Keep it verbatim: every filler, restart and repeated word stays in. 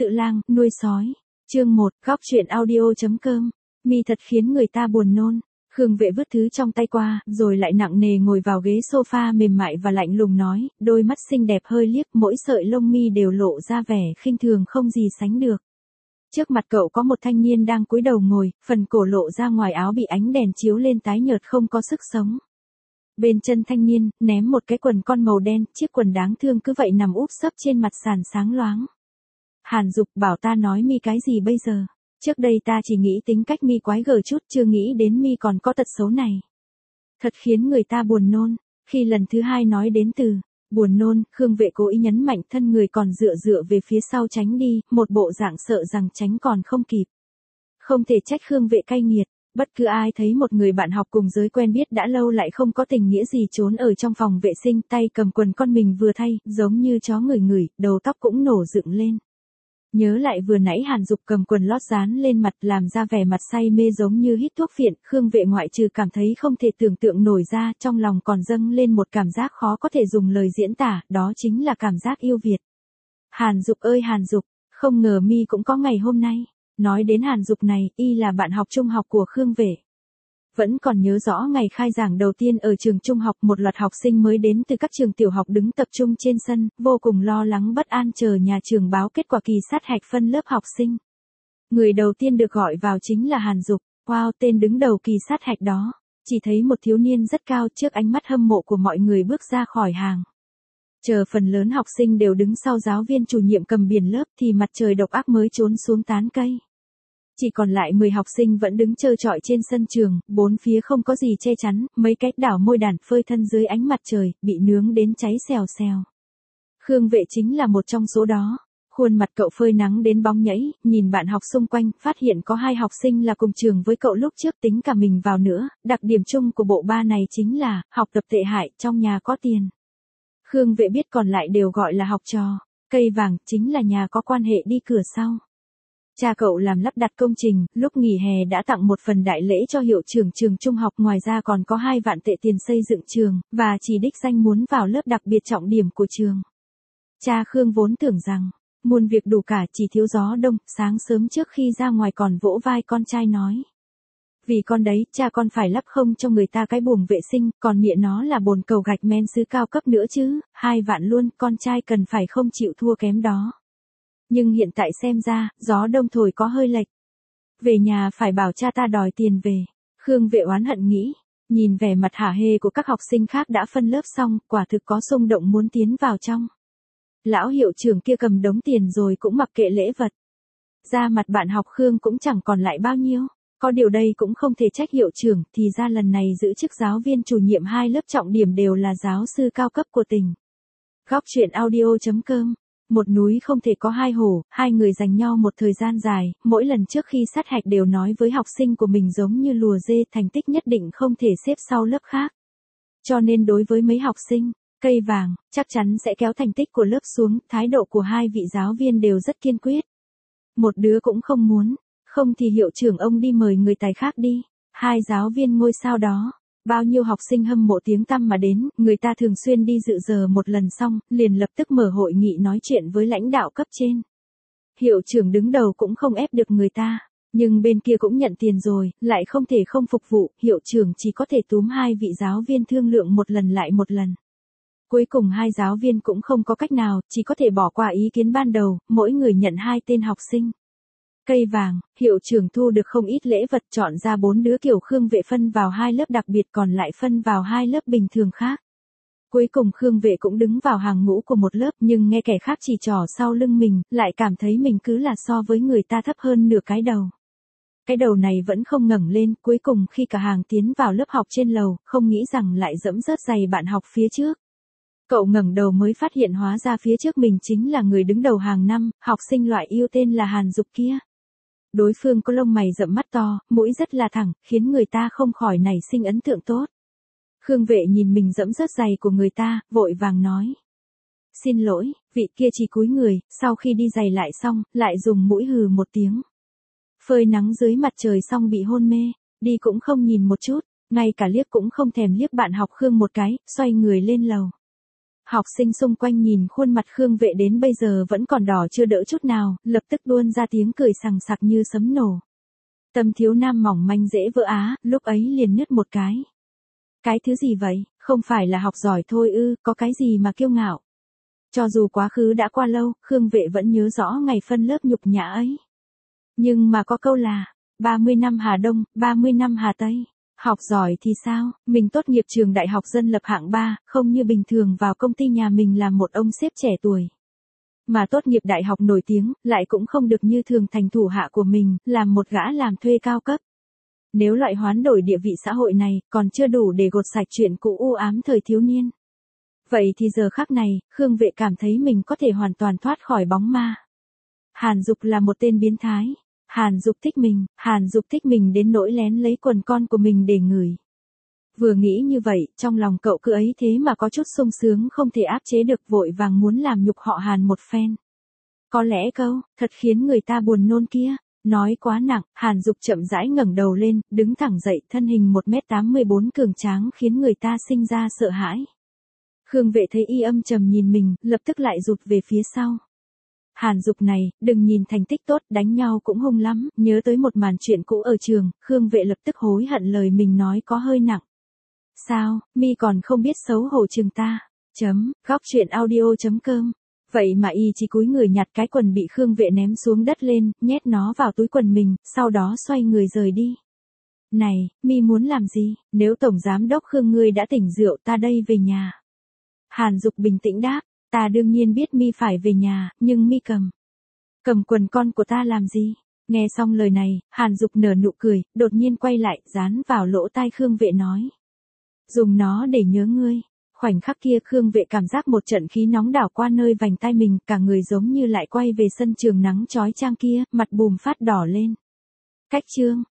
tự lang, nuôi sói. Chương một, góc truyện audio.com. Mi thật khiến người ta buồn nôn. Khương Vệ vứt thứ trong tay qua, rồi lại nặng nề ngồi vào ghế sofa mềm mại và lạnh lùng nói, đôi mắt xinh đẹp hơi liếc, mỗi sợi lông mi đều lộ ra vẻ khinh thường không gì sánh được. Trước mặt cậu có một thanh niên đang cúi đầu ngồi, phần cổ lộ ra ngoài áo bị ánh đèn chiếu lên tái nhợt không có sức sống. Bên chân thanh niên, ném một cái quần con màu đen, chiếc quần đáng thương cứ vậy nằm úp sấp trên mặt sàn sáng loáng. Hàn Dục bảo ta nói Mi cái gì bây giờ? Trước đây ta chỉ nghĩ tính cách Mi quái gở chút, chưa nghĩ đến Mi còn có tật xấu này. Thật khiến người ta buồn nôn. Khi lần thứ hai nói đến từ buồn nôn, Khương Vệ cố ý nhấn mạnh, thân người còn dựa dựa về phía sau tránh đi, một bộ dạng sợ rằng tránh còn không kịp. Không thể trách Khương Vệ cay nghiệt. Bất cứ ai thấy một người bạn học cùng giới quen biết đã lâu lại không có tình nghĩa gì trốn ở trong phòng vệ sinh, tay cầm quần con mình vừa thay, giống như chó ngửi ngửi, đầu tóc cũng nổ dựng lên. Nhớ lại vừa nãy Hàn Dục cầm quần lót dán lên mặt làm ra vẻ mặt say mê giống như hít thuốc phiện, Khương Vệ ngoại trừ cảm thấy không thể tưởng tượng nổi ra, trong lòng còn dâng lên một cảm giác khó có thể dùng lời diễn tả, đó chính là cảm giác yêu Việt. Hàn Dục ơi Hàn Dục, không ngờ Mi cũng có ngày hôm nay. Nói đến Hàn Dục này, y là bạn học trung học của Khương Vệ. Vẫn còn nhớ rõ ngày khai giảng đầu tiên ở trường trung học, một loạt học sinh mới đến từ các trường tiểu học đứng tập trung trên sân, vô cùng lo lắng bất an chờ nhà trường báo kết quả kỳ sát hạch phân lớp học sinh. Người đầu tiên được gọi vào chính là Hàn Dục. Wow, tên đứng đầu kỳ sát hạch đó. Chỉ thấy một thiếu niên rất cao, trước ánh mắt hâm mộ của mọi người bước ra khỏi hàng. Chờ phần lớn học sinh đều đứng sau giáo viên chủ nhiệm cầm biển lớp thì mặt trời độc ác mới trốn xuống tán cây. Chỉ còn lại mười học sinh vẫn đứng trơ trọi trên sân trường, bốn phía không có gì che chắn, mấy cái đảo môi đàn phơi thân dưới ánh mặt trời, bị nướng đến cháy xèo xèo. Khương Vệ chính là một trong số đó. Khuôn mặt cậu phơi nắng đến bóng nhẫy, nhìn bạn học xung quanh, phát hiện có hai học sinh là cùng trường với cậu lúc trước, tính cả mình vào nữa. Đặc điểm chung của bộ ba này chính là, học tập tệ hại, trong nhà có tiền. Khương Vệ biết còn lại đều gọi là học trò. Cây vàng, chính là nhà có quan hệ đi cửa sau. Cha cậu làm lắp đặt công trình, lúc nghỉ hè đã tặng một phần đại lễ cho hiệu trưởng trường trung học, ngoài ra còn có hai vạn tệ tiền xây dựng trường, và chỉ đích danh muốn vào lớp đặc biệt trọng điểm của trường. Cha Khương vốn tưởng rằng, muôn việc đủ cả chỉ thiếu gió đông, sáng sớm trước khi ra ngoài còn vỗ vai con trai nói. Vì con đấy, cha con phải lắp không cho người ta cái buồng vệ sinh, còn mẹ nó là bồn cầu gạch men sứ cao cấp nữa chứ, hai vạn luôn, con trai cần phải không chịu thua kém đó. Nhưng hiện tại xem ra, gió đông thổi có hơi lệch. Về nhà phải bảo cha ta đòi tiền về. Khương Vệ oán hận nghĩ, nhìn vẻ mặt hả hê của các học sinh khác đã phân lớp xong, quả thực có xung động muốn tiến vào trong. Lão hiệu trưởng kia cầm đống tiền rồi cũng mặc kệ lễ vật. Ra mặt bạn học Khương cũng chẳng còn lại bao nhiêu. Có điều đây cũng không thể trách hiệu trưởng, thì ra lần này giữ chức giáo viên chủ nhiệm hai lớp trọng điểm đều là giáo sư cao cấp của tỉnh. Góc truyện audio.com. Một núi không thể có hai hổ, hai người dành nhau một thời gian dài, mỗi lần trước khi sát hạch đều nói với học sinh của mình giống như lùa dê, thành tích nhất định không thể xếp sau lớp khác. Cho nên đối với mấy học sinh, cây vàng, chắc chắn sẽ kéo thành tích của lớp xuống, thái độ của hai vị giáo viên đều rất kiên quyết. Một đứa cũng không muốn, không thì hiệu trưởng ông đi mời người tài khác đi, hai giáo viên ngôi sao đó. Bao nhiêu học sinh hâm mộ tiếng tăm mà đến, người ta thường xuyên đi dự giờ một lần xong, liền lập tức mở hội nghị nói chuyện với lãnh đạo cấp trên. Hiệu trưởng đứng đầu cũng không ép được người ta, nhưng bên kia cũng nhận tiền rồi, lại không thể không phục vụ, hiệu trưởng chỉ có thể túm hai vị giáo viên thương lượng một lần lại một lần. Cuối cùng hai giáo viên cũng không có cách nào, chỉ có thể bỏ qua ý kiến ban đầu, mỗi người nhận hai tên học sinh. Cây vàng, hiệu trưởng thu được không ít lễ vật, chọn ra bốn đứa kiểu Khương Vệ phân vào hai lớp đặc biệt, còn lại phân vào hai lớp bình thường khác. Cuối cùng Khương Vệ cũng đứng vào hàng ngũ của một lớp, nhưng nghe kẻ khác chỉ trỏ sau lưng mình, lại cảm thấy mình cứ là so với người ta thấp hơn nửa cái đầu. Cái đầu này vẫn không ngẩng lên, cuối cùng khi cả hàng tiến vào lớp học trên lầu, không nghĩ rằng lại dẫm rớt giày bạn học phía trước. Cậu ngẩng đầu mới phát hiện hóa ra phía trước mình chính là người đứng đầu hàng năm, học sinh loại yêu tên là Hàn Dục kia. Đối phương có lông mày rậm, mắt to, mũi rất là thẳng, khiến người ta không khỏi nảy sinh ấn tượng tốt. Khương Vệ nhìn mình dẫm rớt giày của người ta, vội vàng nói. Xin lỗi, vị kia chỉ cúi người, sau khi đi giày lại xong, lại dùng mũi hừ một tiếng. Phơi nắng dưới mặt trời xong bị hôn mê, đi cũng không nhìn một chút, ngay cả liếc cũng không thèm liếc bạn học Khương một cái, xoay người lên lầu. Học sinh xung quanh nhìn khuôn mặt Khương Vệ đến bây giờ vẫn còn đỏ chưa đỡ chút nào, lập tức tuôn ra tiếng cười sằng sặc như sấm nổ. Tâm thiếu nam mỏng manh dễ vỡ á, lúc ấy liền nứt một cái. Cái thứ gì vậy, không phải là học giỏi thôi ư, có cái gì mà kiêu ngạo. Cho dù quá khứ đã qua lâu, Khương Vệ vẫn nhớ rõ ngày phân lớp nhục nhã ấy. Nhưng mà có câu là, ba mươi năm Hà Đông, ba mươi năm Hà Tây. Học giỏi thì sao, mình tốt nghiệp trường đại học dân lập hạng ba, không như bình thường vào công ty nhà mình làm một ông sếp trẻ tuổi. Mà tốt nghiệp đại học nổi tiếng, lại cũng không được như thường thành thủ hạ của mình, làm một gã làm thuê cao cấp. Nếu loại hoán đổi địa vị xã hội này, còn chưa đủ để gột sạch chuyện cũ u ám thời thiếu niên. Vậy thì giờ khắc này, Khương Vệ cảm thấy mình có thể hoàn toàn thoát khỏi bóng ma. Hàn Dục là một tên biến thái. Hàn Dục thích mình, Hàn Dục thích mình đến nỗi lén lấy quần con của mình để ngửi. Vừa nghĩ như vậy, trong lòng cậu cứ ấy thế mà có chút sung sướng không thể áp chế được, vội vàng muốn làm nhục họ Hàn một phen. Có lẽ câu, thật khiến người ta buồn nôn kia, nói quá nặng, Hàn Dục chậm rãi ngẩng đầu lên, đứng thẳng dậy, thân hình một mét tám mươi bốn cường tráng khiến người ta sinh ra sợ hãi. Khương Vệ thấy y âm trầm nhìn mình, lập tức lại rụt về phía sau. Hàn Dục này, đừng nhìn thành tích tốt, đánh nhau cũng hung lắm, nhớ tới một màn chuyện cũ ở trường, Khương Vệ lập tức hối hận lời mình nói có hơi nặng. Sao, mi còn không biết xấu hổ chừng ta, chấm, góc truyện audio chấm com. Vậy mà y chỉ cúi người nhặt cái quần bị Khương Vệ ném xuống đất lên, nhét nó vào túi quần mình, sau đó xoay người rời đi. Này, mi muốn làm gì, nếu Tổng Giám Đốc Khương ngươi đã tỉnh rượu ta đây về nhà. Hàn Dục bình tĩnh đáp. Ta đương nhiên biết mi phải về nhà, nhưng mi cầm. Cầm quần con của ta làm gì? Nghe xong lời này, Hàn Dục nở nụ cười, đột nhiên quay lại, dán vào lỗ tai Khương Vệ nói. Dùng nó để nhớ ngươi. Khoảnh khắc kia Khương Vệ cảm giác một trận khí nóng đảo qua nơi vành tai mình, cả người giống như lại quay về sân trường nắng chói chang kia, mặt bùm phát đỏ lên. Cách chương.